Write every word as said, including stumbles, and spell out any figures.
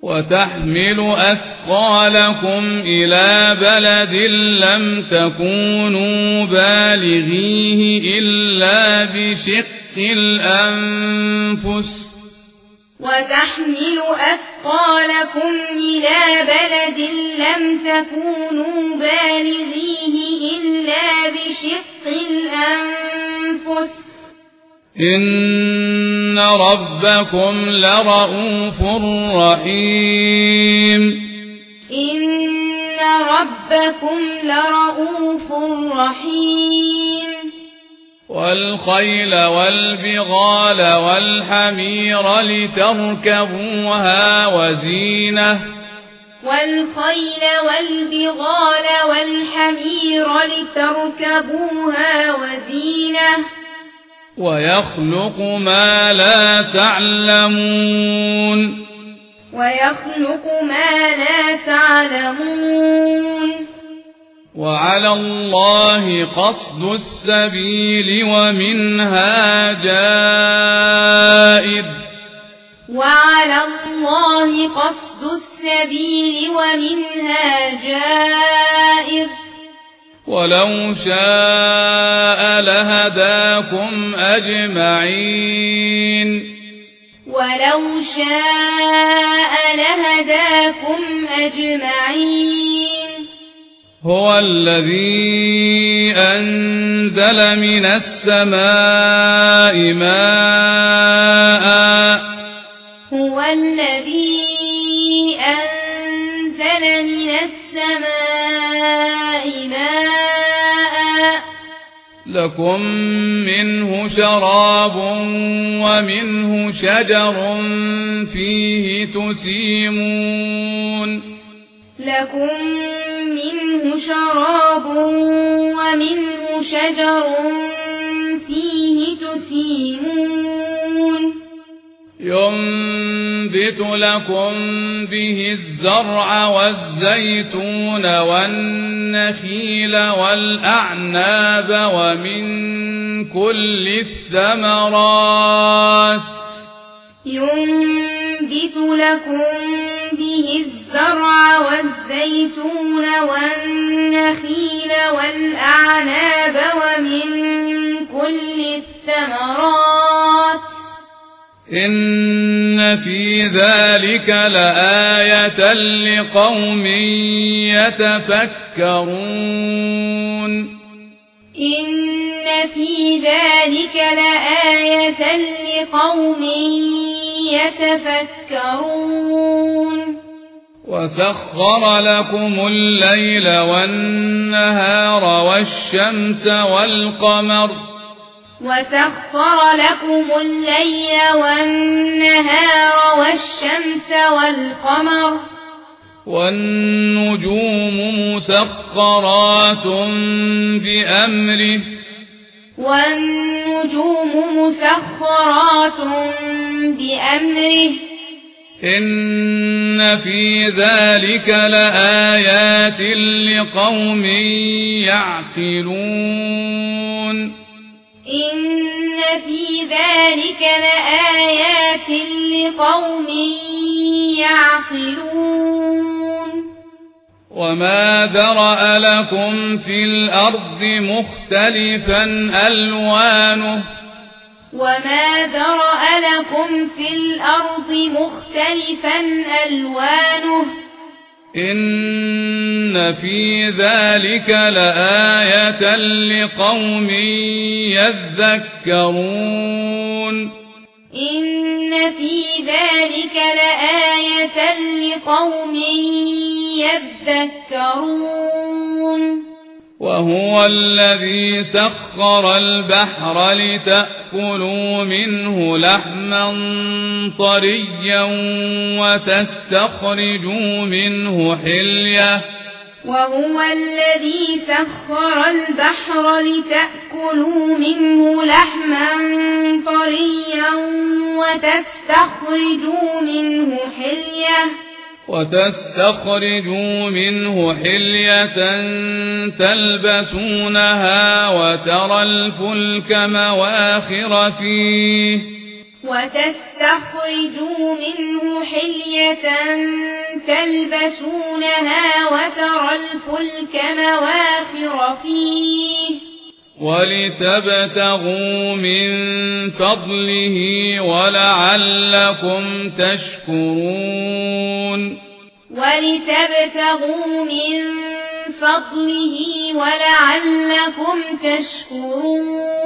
وتحمل أثقالكم إلى بلد لم تكونوا بالغيه إلا بشق الأنفس وتحمل أثقالكم إلى بلد لم تكونوا بالغيه إلا بشق الأنفس إن ربكم لرؤوف رحيم إن ربكم لرؤوف رحيم والخيل والبغال والحمير لتركبوها وزينة والخيل والبغال والحمير لتركبوها وزينة ويخلق ما لا تعلمون ويخلق ما لا تعلمون وعلى الله قصد السبيل ومنها جائر وعلى الله قصد السبيل ومنها جائر ولو شاء لهداكم أجمعين ولو شاء لهداكم أجمعين هو الذي أنزل من السماء ماء هو الذي أنزل من السماء ماء لكم منه شراب ومنه شجر فيه تسيمون لكم منه شراب ومنه شجر فيه تسيمون ينبت لكم به الزرع والزيتون والنخيل والأعناب ومن كل الثمرات ينبت لكم به الزرع والزيتون والنخيل والأعناب ومن كل الثمرات إن في ذلك لآية لقوم يتفكرون إن في ذلك لآية لقوم يتفكرون وسخر لكم الليل والنهار والشمس والقمر وسخر لكم الليل والنهار والشمس والقمر والنجوم مسخرات بأمره والنجوم مسخرات بأمره إن في ذلك لآيات لقوم يعقلون إن في ذلك لآيات لقوم يعقلون وما ذرأ لكم في الأرض مختلفا ألوانه وما ذرأ لكم في الأرض مختلفا ألوانه إن في ذلك لآية لقوم يذكرون إن في ذلك لآية لقوم يذكرون وهو الذي سخر البحر لتأكلوا منه لحما طريا وتستخرجوا منه حلية وهو الذي سخر البحر لتأكلوا منه لحما طريا وتستخرجوا منه حلية وتستخرجوا منه حلية تلبسونها وترى الفلك مواخر فيه وتستخرجوا منه حلية تلبسونها وترى الفلك مواخر فيه ولتبتغوا من فضله ولعلكم تشكرون ولتبتغوا من فضله ولعلكم تشكرون